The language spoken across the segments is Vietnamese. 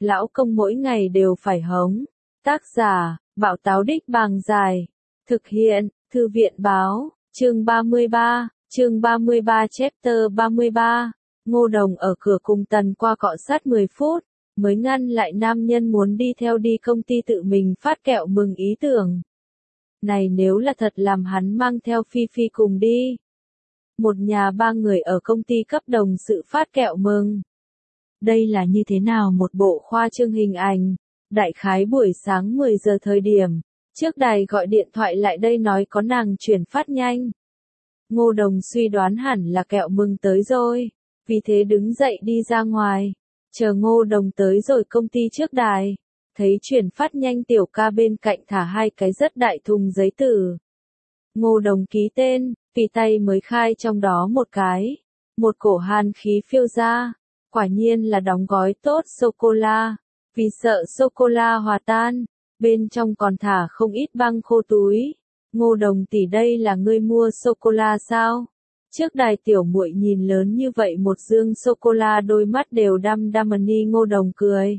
lão công mỗi ngày đều phải hống. Tác giả, Bảo Táo Đích Bàng Dài. Thực hiện, Thư viện báo, chương 33, chương 33 chapter 33. Ngô Đồng ở cửa cùng Tần Qua cọ sát 10 phút, mới ngăn lại nam nhân muốn đi theo đi công ty tự mình phát kẹo mừng ý tưởng. Này nếu là thật làm hắn mang theo Phi Phi cùng đi. Một nhà ba người ở công ty cấp đồng sự phát kẹo mừng. Đây là như thế nào một bộ khoa trương hình ảnh. Đại khái buổi sáng 10 giờ thời điểm, trước đài gọi điện thoại lại đây nói có nàng chuyển phát nhanh. Ngô Đồng suy đoán hẳn là kẹo mừng tới rồi, vì thế đứng dậy đi ra ngoài. Chờ Ngô Đồng tới rồi công ty trước đài, thấy chuyển phát nhanh tiểu ca bên cạnh thả hai cái rất đại thùng giấy tử. Ngô Đồng ký tên, vì tay mới khai trong đó một cái. Một cổ hàn khí phiêu ra, quả nhiên là đóng gói tốt sô-cô-la. Vì sợ sô-cô-la hòa tan, bên trong còn thả không ít băng khô túi. Ngô Đồng tỷ đây là ngươi mua sô-cô-la sao? Trước đài tiểu muội nhìn lớn như vậy một dương sô-cô-la đôi mắt đều đăm đăm. Ngô Đồng cười,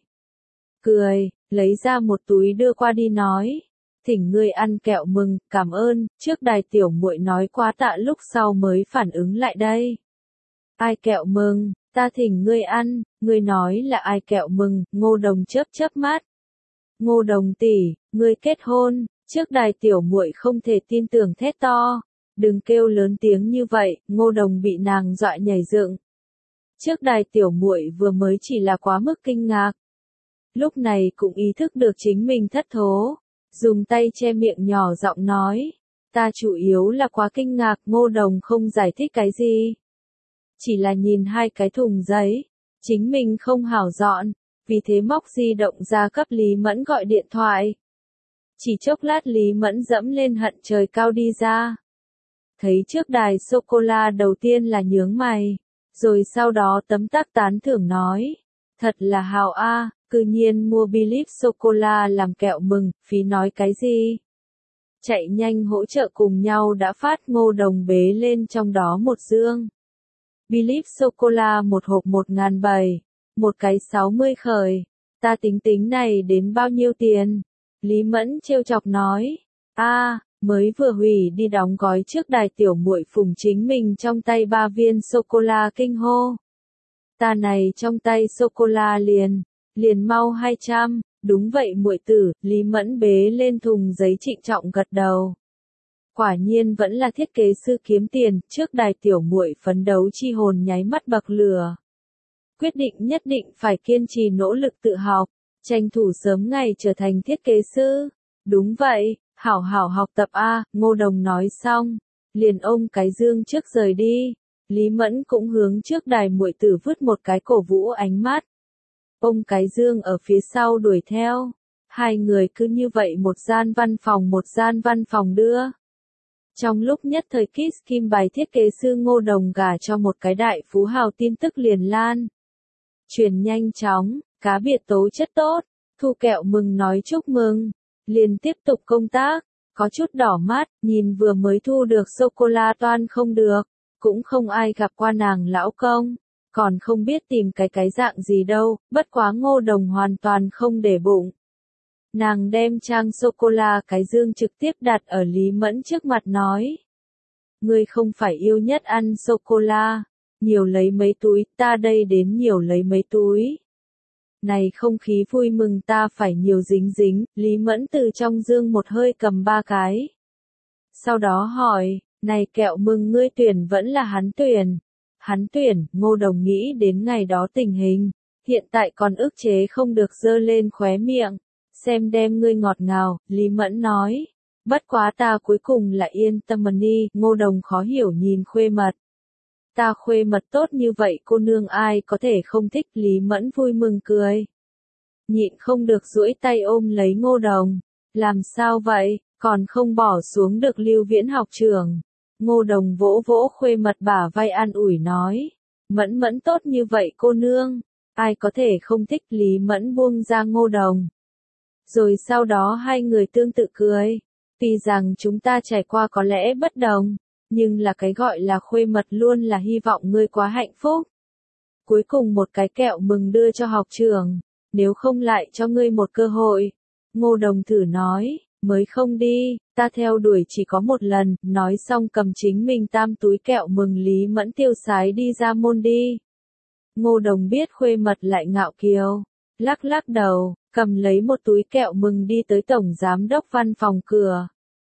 lấy ra một túi đưa qua đi nói. Thỉnh ngươi ăn kẹo mừng, cảm ơn. Trước đài tiểu muội nói quá tạ lúc sau mới phản ứng lại đây. Ai kẹo mừng, ta thỉnh ngươi ăn, ngươi nói là ai kẹo mừng. Ngô Đồng chớp mắt. Ngô Đồng tỷ, ngươi kết hôn. Trước đài tiểu muội không thể tin tưởng thét to. Đừng kêu lớn tiếng như vậy. Ngô Đồng bị nàng dọa nhảy dựng. Trước đài tiểu muội vừa mới chỉ là quá mức kinh ngạc. Lúc này cũng ý thức được chính mình thất thố. Dùng tay che miệng nhỏ giọng nói. Ta chủ yếu là quá kinh ngạc. Ngô Đồng không giải thích cái gì. Chỉ là nhìn hai cái thùng giấy. Chính mình không hảo dọn. Vì thế móc di động ra cấp Lý Mẫn gọi điện thoại. Chỉ chốc lát Lý Mẫn dẫm lên hận trời cao đi ra. Thấy trước đài sô-cô-la đầu tiên là nhướng mày. Rồi sau đó tấm tắc tán thưởng nói. Thật là hào a, cư nhiên mua Believe sô-cô-la làm kẹo mừng, phí nói cái gì. Chạy nhanh hỗ trợ cùng nhau đã phát. Ngô Đồng bế lên trong đó một dương. Believe sô-cô-la một hộp 1.700, một cái 60 khởi. Ta tính này đến bao nhiêu tiền? Lý Mẫn trêu chọc nói. Mới vừa hủy đi đóng gói trước đài tiểu muội phùng chính mình trong tay 3 viên sô-cô-la kinh hô. Ta này trong tay sô-cô-la liền mau 200, đúng vậy muội tử. Lý Mẫn bế lên thùng giấy trịnh trọng gật đầu. Quả nhiên vẫn là thiết kế sư kiếm tiền. Trước đài tiểu muội phấn đấu chi hồn nháy mắt bậc lửa. Quyết định nhất định phải kiên trì nỗ lực tự học, tranh thủ sớm ngày trở thành thiết kế sư. Đúng vậy, hảo học tập a. Ngô Đồng nói xong, liền ôm cái dương trước rời đi. Lý Mẫn cũng hướng trước đài muội tử vứt một cái cổ vũ ánh mắt. Ôm cái dương ở phía sau đuổi theo. Hai người cứ như vậy một gian văn phòng đưa. Trong lúc nhất thời Kiss Kim bài thiết kế sư Ngô Đồng gả cho một cái đại phú hào tin tức liền lan. Truyền nhanh chóng, cá biệt tố chất tốt, thu kẹo mừng nói chúc mừng, liền tiếp tục công tác, có chút đỏ mắt, nhìn vừa mới thu được sô-cô-la toan không được, cũng không ai gặp qua nàng lão công, còn không biết tìm cái dạng gì đâu. Bất quá Ngô Đồng hoàn toàn không để bụng. Nàng đem trang sô-cô-la cái dương trực tiếp đặt ở Lý Mẫn trước mặt nói. Ngươi không phải yêu nhất ăn sô-cô-la, nhiều lấy mấy túi, ta đây đến nhiều lấy mấy túi. Này không khí vui mừng ta phải nhiều dính. Lý Mẫn từ trong dương một hơi cầm 3 cái. Sau đó hỏi, này kẹo mừng ngươi tuyển vẫn là hắn tuyển? Hắn tuyển. Ngô Đồng nghĩ đến ngày đó tình hình, hiện tại còn ức chế không được giơ lên khóe miệng. Xem đem ngươi ngọt ngào. Lý Mẫn nói. Bất quá ta cuối cùng là yên tâm đi. Ngô Đồng khó hiểu nhìn khuê mật. Ta khuê mật tốt như vậy cô nương ai có thể không thích. Lý Mẫn vui mừng cười. Nhịn không được duỗi tay ôm lấy Ngô Đồng. Làm sao vậy, còn không bỏ xuống được Lưu Viễn học trưởng. Ngô Đồng vỗ khuê mật bả vai an ủi nói. Mẫn tốt như vậy cô nương, ai có thể không thích. Lý Mẫn buông ra Ngô Đồng. Rồi sau đó hai người tương tự cười. Tuy rằng chúng ta trải qua có lẽ bất đồng, nhưng là cái gọi là khuê mật luôn là hy vọng ngươi quá hạnh phúc. Cuối cùng một cái kẹo mừng đưa cho học trưởng. nếu không lại cho ngươi một cơ hội. Ngô Đồng thử nói, mới không đi, ta theo đuổi chỉ có một lần, nói xong cầm chính mình tam túi kẹo mừng Lý Mẫn tiêu sái đi ra môn đi. Ngô Đồng biết khuê mật lại ngạo kiều, lắc lắc đầu, cầm lấy một túi kẹo mừng đi tới tổng giám đốc văn phòng cửa.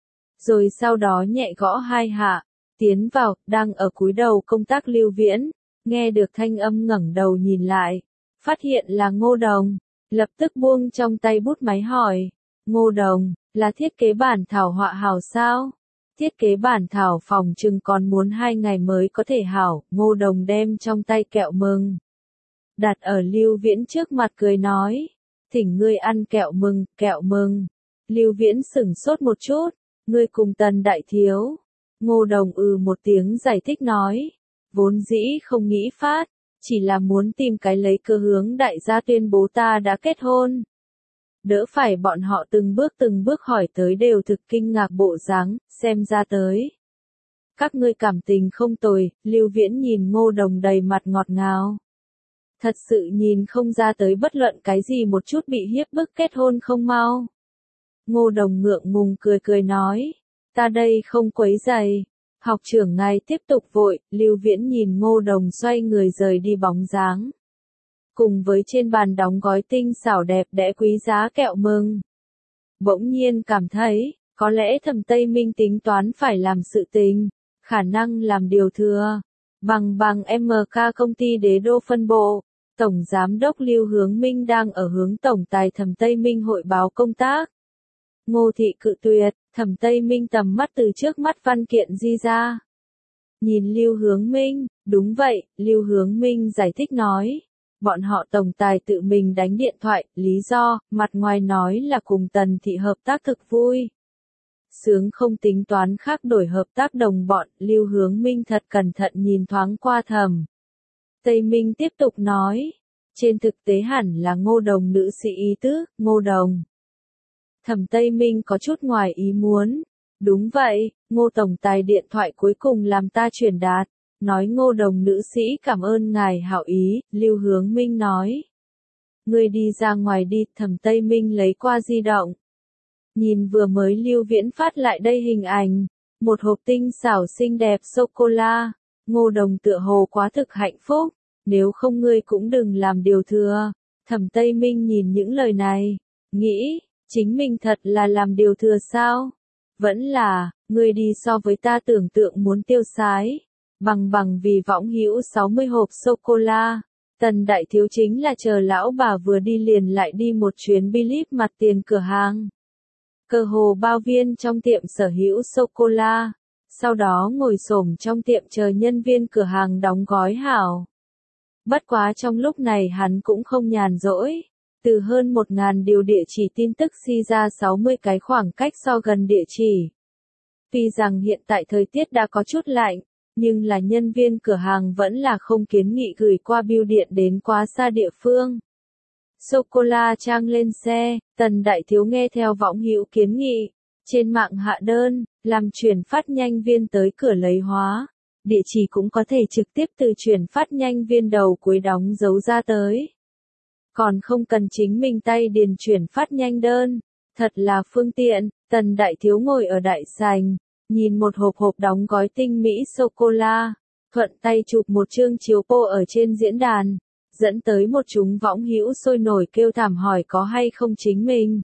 Rồi sau đó nhẹ gõ hai hạ, tiến vào, đang ở cúi đầu công tác Lưu Viễn, nghe được thanh âm ngẩng đầu nhìn lại, phát hiện là Ngô Đồng, lập tức buông trong tay bút máy hỏi, Ngô Đồng, là thiết kế bản thảo họa hảo sao? Thiết kế bản thảo phòng chừng còn muốn 2 ngày mới có thể hảo, Ngô Đồng đem trong tay kẹo mừng. Đặt ở Lưu Viễn trước mặt cười nói, thỉnh ngươi ăn kẹo mừng, kẹo mừng. Lưu Viễn sửng sốt một chút, ngươi cùng Tần đại thiếu. Ngô Đồng một tiếng giải thích nói, vốn dĩ không nghĩ phát, chỉ là muốn tìm cái lấy cơ hướng đại gia tuyên bố ta đã kết hôn. Đỡ phải bọn họ từng bước hỏi tới đều thực kinh ngạc bộ dáng, xem ra tới. Các ngươi cảm tình không tồi, Lưu Viễn nhìn Ngô Đồng đầy mặt ngọt ngào. Thật sự nhìn không ra tới bất luận cái gì một chút bị hiếp bức kết hôn không mau. Ngô Đồng ngượng ngùng cười nói, ta đây không quấy rầy. Học trưởng ngài tiếp tục vội, Lưu Viễn nhìn Ngô Đồng xoay người rời đi bóng dáng. Cùng với trên bàn đóng gói tinh xảo đẹp đẽ quý giá kẹo mừng. Bỗng nhiên cảm thấy, có lẽ Thẩm Tây Minh tính toán phải làm sự tình, khả năng làm điều thừa. Bằng MK công ty Đế Đô phân bộ, Tổng Giám đốc Lưu Hướng Minh đang ở hướng Tổng tài Thẩm Tây Minh hội báo công tác. Ngô Thị cự tuyệt, Thẩm Tây Minh tầm mắt từ trước mắt văn kiện di ra. Nhìn Lưu Hướng Minh, đúng vậy, Lưu Hướng Minh giải thích nói. Bọn họ tổng tài tự mình đánh điện thoại, lý do, mặt ngoài nói là cùng Tần Thị hợp tác thực vui. Sướng không tính toán khác đổi hợp tác đồng bọn, Lưu Hướng Minh thật cẩn thận nhìn thoáng qua Thẩm Tây Minh tiếp tục nói. Trên thực tế hẳn là Ngô Đồng nữ sĩ ý tứ, Ngô Đồng. Thẩm Tây Minh có chút ngoài ý muốn. Đúng vậy, Ngô tổng tài điện thoại cuối cùng làm ta truyền đạt. Nói Ngô Đồng nữ sĩ cảm ơn ngài hảo ý, Lưu Hướng Minh nói. Ngươi đi ra ngoài đi, Thẩm Tây Minh lấy qua di động. Nhìn vừa mới Lưu Viễn phát lại đây hình ảnh, một hộp tinh xảo xinh đẹp sô-cô-la, Ngô Đồng tựa hồ quá thực hạnh phúc, nếu không ngươi cũng đừng làm điều thừa. Thẩm Tây Minh nhìn những lời này, nghĩ, chính mình thật là làm điều thừa sao? Vẫn là, ngươi đi so với ta tưởng tượng muốn tiêu sái. Bằng vì võng hữu 60 hộp sô-cô-la. Tần đại thiếu chính là chờ lão bà vừa đi liền lại đi một chuyến Billip mặt tiền cửa hàng. Cơ hồ bao viên trong tiệm sở hữu sô-cô-la. Sau đó ngồi xổm trong tiệm chờ nhân viên cửa hàng đóng gói hảo. Bất quá trong lúc này hắn cũng không nhàn rỗi. Từ hơn 1.000 điều địa chỉ tin tức si ra 60 cái khoảng cách so gần địa chỉ. Tuy rằng hiện tại thời tiết đã có chút lạnh, nhưng là nhân viên cửa hàng vẫn là không kiến nghị gửi qua bưu điện đến quá xa địa phương. Sô-cô-la trang lên xe, Tần đại thiếu nghe theo võng hữu kiến nghị, trên mạng hạ đơn, làm chuyển phát nhanh viên tới cửa lấy hóa. Địa chỉ cũng có thể trực tiếp từ chuyển phát nhanh viên đầu cuối đóng dấu ra tới. Còn không cần chính mình tay điền chuyển phát nhanh đơn. Thật là phương tiện, Tần đại thiếu ngồi ở đại sảnh, nhìn một hộp đóng gói tinh mỹ sô-cô-la, thuận tay chụp một chương chiếu po ở trên diễn đàn, dẫn tới một chúng võng hữu sôi nổi kêu thảm hỏi có hay không chính mình.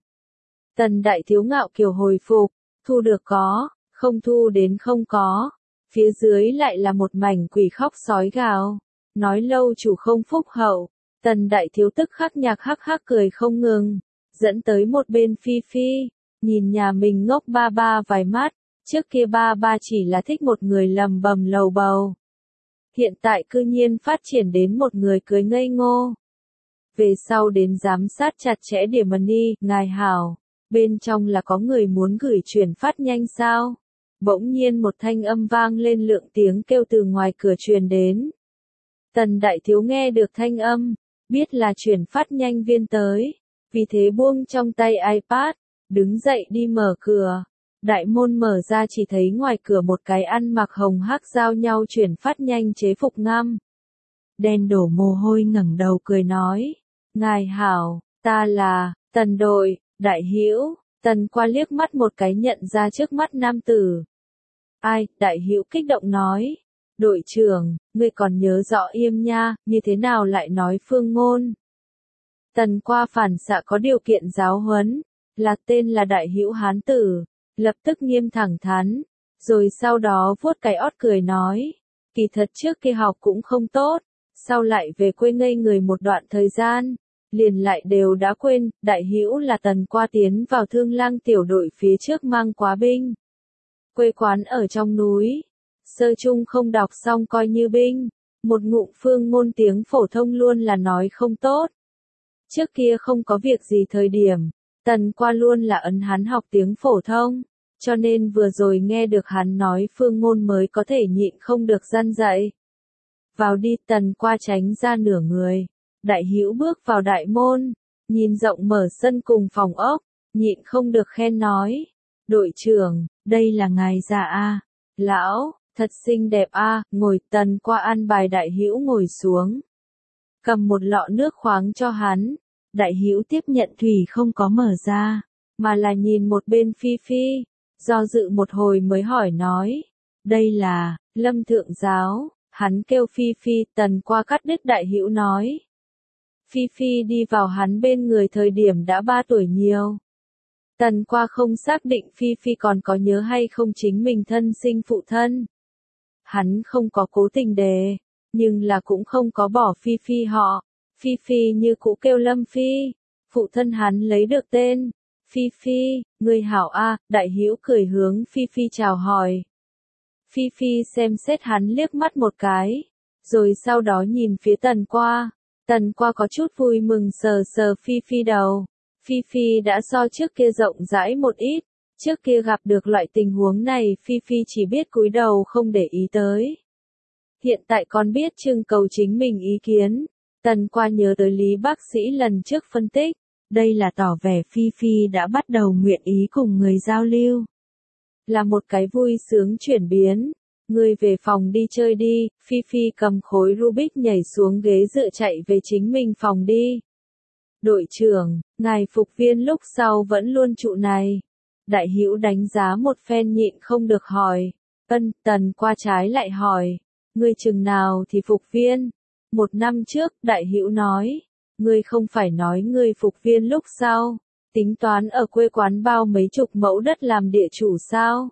Tần đại thiếu ngạo kiều hồi phục, thu được có, không thu đến không có. Phía dưới lại là một mảnh quỷ khóc sói gào, nói lâu chủ không phúc hậu. Tần đại thiếu tức khắc nhạc hắc hắc cười không ngừng, dẫn tới một bên Phi Phi, nhìn nhà mình ngốc ba ba vài mắt, trước kia ba ba chỉ là thích một người lầm bầm lầu bầu. Hiện tại cư nhiên phát triển đến một người cười ngây ngô. Về sau đến giám sát chặt chẽ điểm money, ngài hảo, bên trong là có người muốn gửi chuyển phát nhanh sao? Bỗng nhiên một thanh âm vang lên lượng tiếng kêu từ ngoài cửa truyền đến. Tần đại thiếu nghe được thanh âm, biết là chuyển phát nhanh viên tới, vì thế buông trong tay iPad, đứng dậy đi mở cửa. Đại môn mở ra chỉ thấy ngoài cửa một cái ăn mặc hồng hắc giao nhau chuyển phát nhanh chế phục ngăm. Đen đổ mồ hôi ngẩng đầu cười nói, ngài hảo, Ta là, Tần đội, đại hữu. Tần qua liếc mắt một cái nhận ra trước mắt nam tử. Ai, đại hữu kích động nói. Đội trưởng, ngươi còn nhớ rõ Yêm nha, như thế nào lại nói phương ngôn. Tần qua phản xạ có điều kiện giáo huấn, là tên là đại hữu hán tử, lập tức nghiêm thẳng thắn, rồi sau đó vuốt cái ót cười nói, kỳ thật trước kia học cũng không tốt, sau lại về quê ngây người một đoạn thời gian, liền lại đều đã quên, đại hữu là Tần qua tiến vào Thương Lang tiểu đội phía trước mang quá binh. Quê quán ở trong núi, sơ chung không đọc xong coi như binh, một ngụm phương ngôn tiếng phổ thông luôn là nói không tốt. Trước kia không có việc gì thời điểm, Tần qua luôn là ấn hắn học tiếng phổ thông, cho nên vừa rồi nghe được hắn nói phương ngôn mới có thể nhịn không được răn dạy. Vào đi, Tần qua tránh ra nửa người, đại hữu bước vào đại môn, nhìn rộng mở sân cùng phòng ốc, nhịn không được khen nói, đội trưởng, đây là ngài già a, lão, thật xinh đẹp a, ngồi. Tần qua an bài đại hữu ngồi xuống, cầm một lọ nước khoáng cho hắn. Đại hữu tiếp nhận thủy không có mở ra, mà là nhìn một bên Phi Phi, do dự một hồi mới hỏi nói, đây là, Lâm thượng giáo, hắn kêu Phi Phi. Tần qua cắt đứt đại hữu nói. Phi Phi đi vào hắn bên người thời điểm đã 3 tuổi nhiều. Tần qua không xác định Phi Phi còn có nhớ hay không chính mình thân sinh phụ thân. Hắn không có cố tình đề, nhưng là cũng không có bỏ Phi Phi họ. Phi Phi như cũ kêu Lâm Phi, phụ thân hắn lấy được tên. Phi Phi, người hảo a, đại hữu cười hướng Phi Phi chào hỏi. Phi Phi xem xét hắn liếc mắt một cái, rồi sau đó nhìn phía Tần qua. Tần qua có chút vui mừng sờ sờ Phi Phi đầu. Phi Phi đã so trước kia rộng rãi một ít, trước kia gặp được loại tình huống này Phi Phi chỉ biết cúi đầu không để ý tới. Hiện tại con biết trưng cầu chính mình ý kiến. Tần qua nhớ tới Lý bác sĩ lần trước phân tích, đây là tỏ vẻ Phi Phi đã bắt đầu nguyện ý cùng người giao lưu. Là một cái vui sướng chuyển biến. Người về phòng đi chơi đi. Phi Phi cầm khối Rubik nhảy xuống ghế dựa chạy về chính mình phòng đi. Đội trưởng, ngài phục viên lúc sau vẫn luôn trụ này. Đại hữu đánh giá một phen nhịn không được hỏi. Tần qua trái lại hỏi, ngươi chừng nào thì phục viên? 1 năm trước, đại hữu nói, ngươi không phải nói ngươi phục viên lúc sau, tính toán ở quê quán bao mấy chục mẫu đất làm địa chủ sao?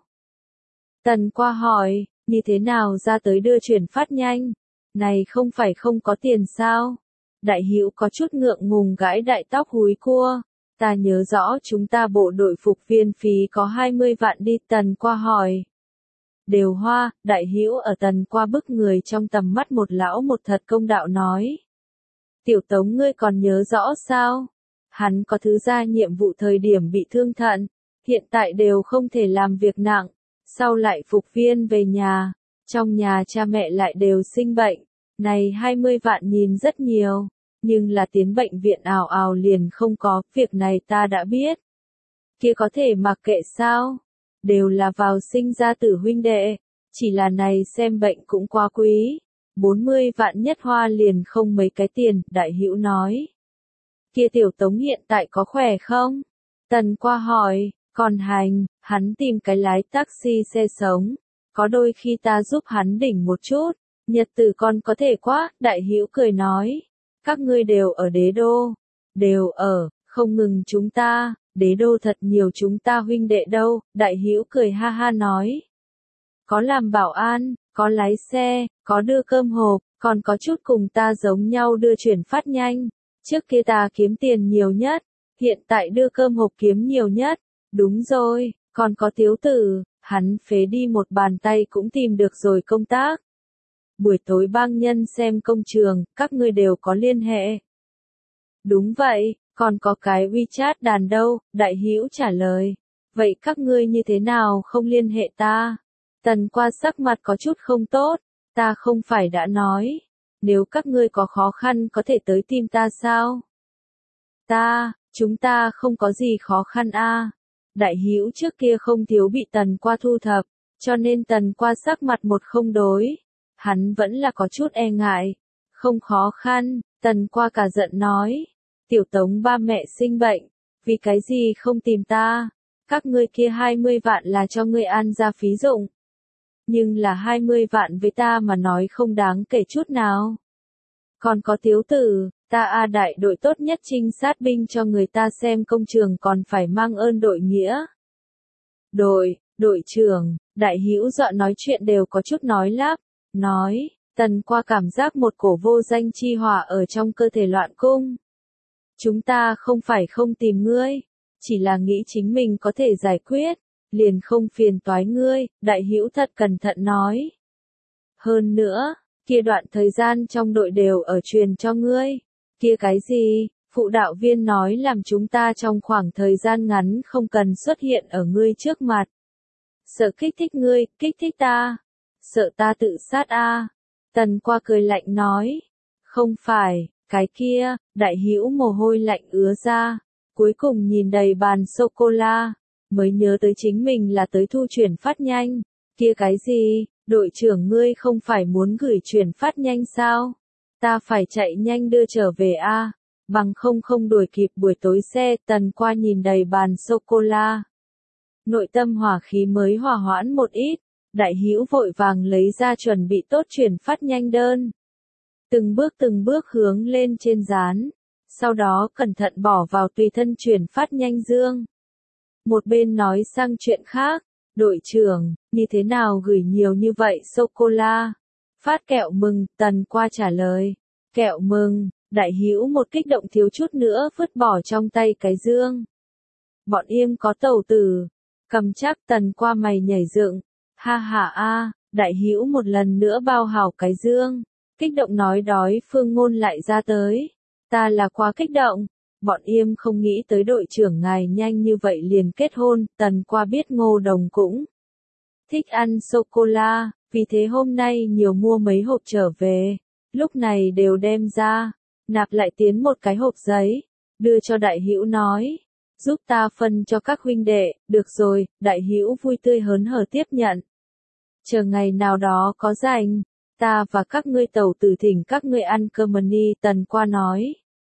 Tần qua hỏi, như thế nào ra tới đưa chuyển phát nhanh? Này không phải không có tiền sao? Đại hữu có chút ngượng ngùng gãi đại tóc húi cua. Ta nhớ rõ chúng ta bộ đội phục viên phí có 20 vạn đi. Tần qua hỏi. Đều hoa, đại hữu ở Tần qua bức người trong tầm mắt một lão một thật công đạo nói. Tiểu Tống ngươi còn nhớ rõ sao? Hắn có thứ ra nhiệm vụ thời điểm bị thương thận, hiện tại đều không thể làm việc nặng, sau lại phục viên về nhà, trong nhà cha mẹ lại đều sinh bệnh, này 20 vạn nhìn rất nhiều, nhưng là tiến bệnh viện ào ào liền không có, việc này ta đã biết. Kia có thể mặc kệ sao? Đều là vào sinh ra tử huynh đệ, chỉ là này xem bệnh cũng quá quý, 40 vạn nhất hoa liền không mấy cái tiền. Đại hữu nói. Kia Tiểu Tống hiện tại có khỏe không? Tần qua hỏi, còn hành, hắn tìm cái lái taxi xe sống, có đôi khi ta giúp hắn đỉnh một chút, nhật tử con có thể quá. Đại hữu cười nói, các ngươi đều ở đế đô, đều ở, không ngừng chúng ta. Đế đô thật nhiều chúng ta huynh đệ đâu. Đại hữu cười ha ha nói. Có làm bảo an, có lái xe, có đưa cơm hộp, còn có chút cùng ta giống nhau đưa chuyển phát nhanh. Trước kia ta kiếm tiền nhiều nhất, hiện tại đưa cơm hộp kiếm nhiều nhất. Đúng rồi, còn có Tiếu Tử, hắn phế đi một bàn tay cũng tìm được rồi công tác. Buổi tối bang nhân xem công trường, các ngươi đều có liên hệ. Đúng vậy. Còn có cái WeChat đàn đâu? Đại hữu trả lời. Vậy các ngươi như thế nào không liên hệ ta? Tần qua sắc mặt có chút không tốt. Ta không phải đã nói. Nếu các ngươi có khó khăn có thể tới tìm ta sao? Chúng ta không có gì khó khăn a. Đại hữu trước kia không thiếu bị Tần qua thu thập, cho nên Tần qua sắc mặt một không đối. Hắn vẫn là có chút e ngại. Không khó khăn, Tần qua cả giận nói. Tiểu Tống ba mẹ sinh bệnh, vì cái gì không tìm ta? Các ngươi kia 20 vạn là cho ngươi ăn ra phí dụng. Nhưng là 20 vạn với ta mà nói không đáng kể chút nào. Còn có Tiếu Tử, ta đại đội tốt nhất trinh sát binh cho người ta xem công trường còn phải mang ơn đội nghĩa. Đội trưởng, Đại Hữu dọn nói chuyện đều có chút nói lắp, nói, Tần Qua cảm giác một cổ vô danh chi hỏa ở trong cơ thể loạn cung. Chúng ta không phải không tìm ngươi, chỉ là nghĩ chính mình có thể giải quyết, liền không phiền toái ngươi, Đại Hữu thật cẩn thận nói. Hơn nữa, kia đoạn thời gian trong đội đều ở truyền cho ngươi, kia cái gì, phụ đạo viên nói làm chúng ta trong khoảng thời gian ngắn không cần xuất hiện ở ngươi trước mặt. Sợ kích thích ngươi, kích thích ta, sợ ta tự sát a. Tần Qua cười lạnh nói, không phải, cái kia, Đại Hữu mồ hôi lạnh ứa ra, cuối cùng nhìn đầy bàn sô-cô-la, mới nhớ tới chính mình là tới thu chuyển phát nhanh, kia cái gì, đội trưởng ngươi không phải muốn gửi chuyển phát nhanh sao? Ta phải chạy nhanh đưa trở về a, bằng không đuổi kịp buổi tối xe. Tần Qua nhìn đầy bàn sô-cô-la, nội tâm hỏa khí mới hòa hoãn một ít. Đại Hữu vội vàng lấy ra chuẩn bị tốt chuyển phát nhanh đơn. Từng bước hướng lên trên dán, sau đó cẩn thận bỏ vào tùy thân chuyển phát nhanh dương. Một bên nói sang chuyện khác, đội trưởng, như thế nào gửi nhiều như vậy sô-cô-la? Phát kẹo mừng, Tần Qua trả lời. Kẹo mừng, Đại Hữu một kích động thiếu chút nữa vứt bỏ trong tay cái dương. Bọn em có tẩu tử, cầm chắc. Tần Qua mày nhảy dựng. Ha ha a, Đại Hữu một lần nữa bao hảo cái dương, kích động nói đói phương ngôn lại ra tới. Ta là quá kích động, bọn em không nghĩ tới đội trưởng ngài nhanh như vậy liền kết hôn. Tần Qua biết Ngô Đồng cũng thích ăn sô-cô-la, vì thế hôm nay nhiều mua mấy hộp trở về, lúc này đều đem ra, nạp lại tiến một cái hộp giấy, đưa cho Đại Hữu nói, giúp ta phân cho các huynh đệ. Được rồi, Đại Hữu vui tươi hớn hở tiếp nhận. Chờ ngày nào đó có rảnh, ta và các ngươi tẩu tử thỉnh các ngươi ăn cơm đi. Tần Qua nói.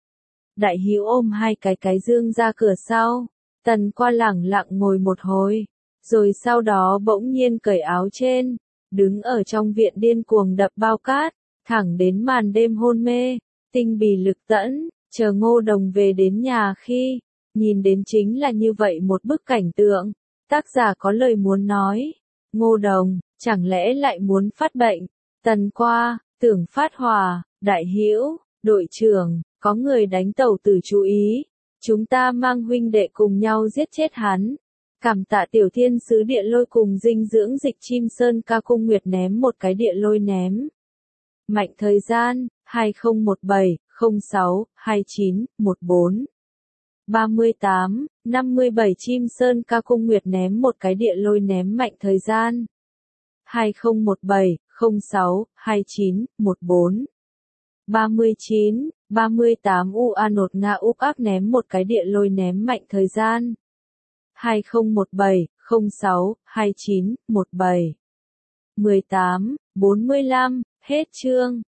Đại Hữu ôm hai cái dương ra cửa sau. Tần Qua lẳng lặng ngồi một hồi, rồi sau đó bỗng nhiên cởi áo trên, đứng ở trong viện điên cuồng đập bao cát, thẳng đến màn đêm hôn mê, tinh bì lực tẫn. Chờ Ngô Đồng về đến nhà khi nhìn đến chính là như vậy một bức cảnh tượng. Tác giả có lời muốn nói, Ngô Đồng, chẳng lẽ lại muốn phát bệnh? Tần Qua, tưởng phát hỏa. Đại Hữu, đội trưởng, có người đánh tẩu tử chú ý, chúng ta mang huynh đệ cùng nhau giết chết hắn. Cảm tạ Tiểu Thiên Sứ Địa Lôi cùng dinh dưỡng dịch Chim Sơn Ca Cung Nguyệt ném một cái địa lôi ném mạnh. Thời gian 2017-06-29-14 38-57. Chim Sơn Ca Cung Nguyệt ném một cái địa lôi ném mạnh. Thời gian 2017-06-29-14 39-38. Nột Nga Úc Ác ném một cái địa lôi ném mạnh. Thời gian 2017-06-29-17 18-45. Hết chương.